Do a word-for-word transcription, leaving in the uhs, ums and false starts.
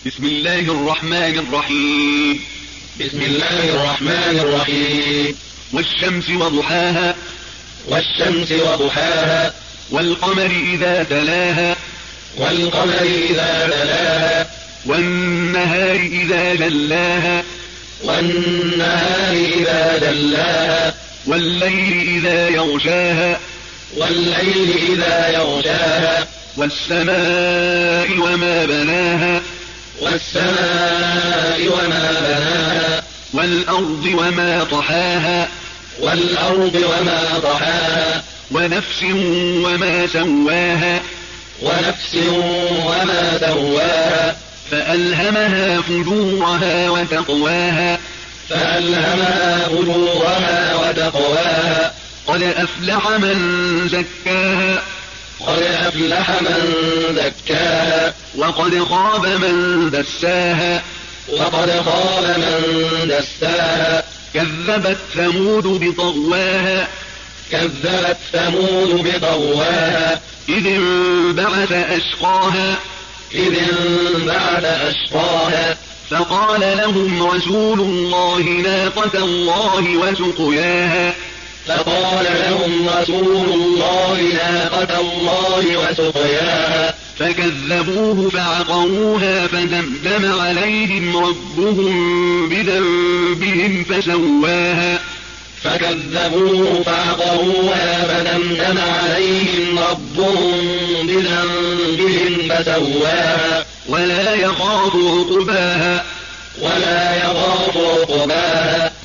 بسم الله الرحمن الرحيم بسم الله الرحمن الرحيم والشمس وضحاها والشمس وضحاها والقمر إذا تلاها والقمر إذا تلاها والنهار إذا جلاها والنهار إذا جلاها والليل إذا يغشاها والليل إذا يغشاها والسماء وما بناها والسماء وما بناها والأرض وما طحاها والأرض وما طحاها ونفس وما سواها ونفس وما سواها فألهمها فجورها وتقواها فألهمها فجورها وتقواها قد أفلح من زكاها قد أفلح من زكاها وقد خاب من دساها وقد خاب من دساها كذبت ثمود بطغواها كذبت ثمود بطغواها إذ انبعث أشقاها إذ انبعث أشقاها فقال لهم رسول الله ناقة الله وسقياها فقال لهم رسول الله ناقة الله وسقياها فكذبوه فعقروها فدمدم عليهم ربهم بذنبهم فسواها فكذبوه فعقروها فدمدم عليهم ربهم بذنبهم فسواها ولا يخاف عقباها ولا يخاف عقباها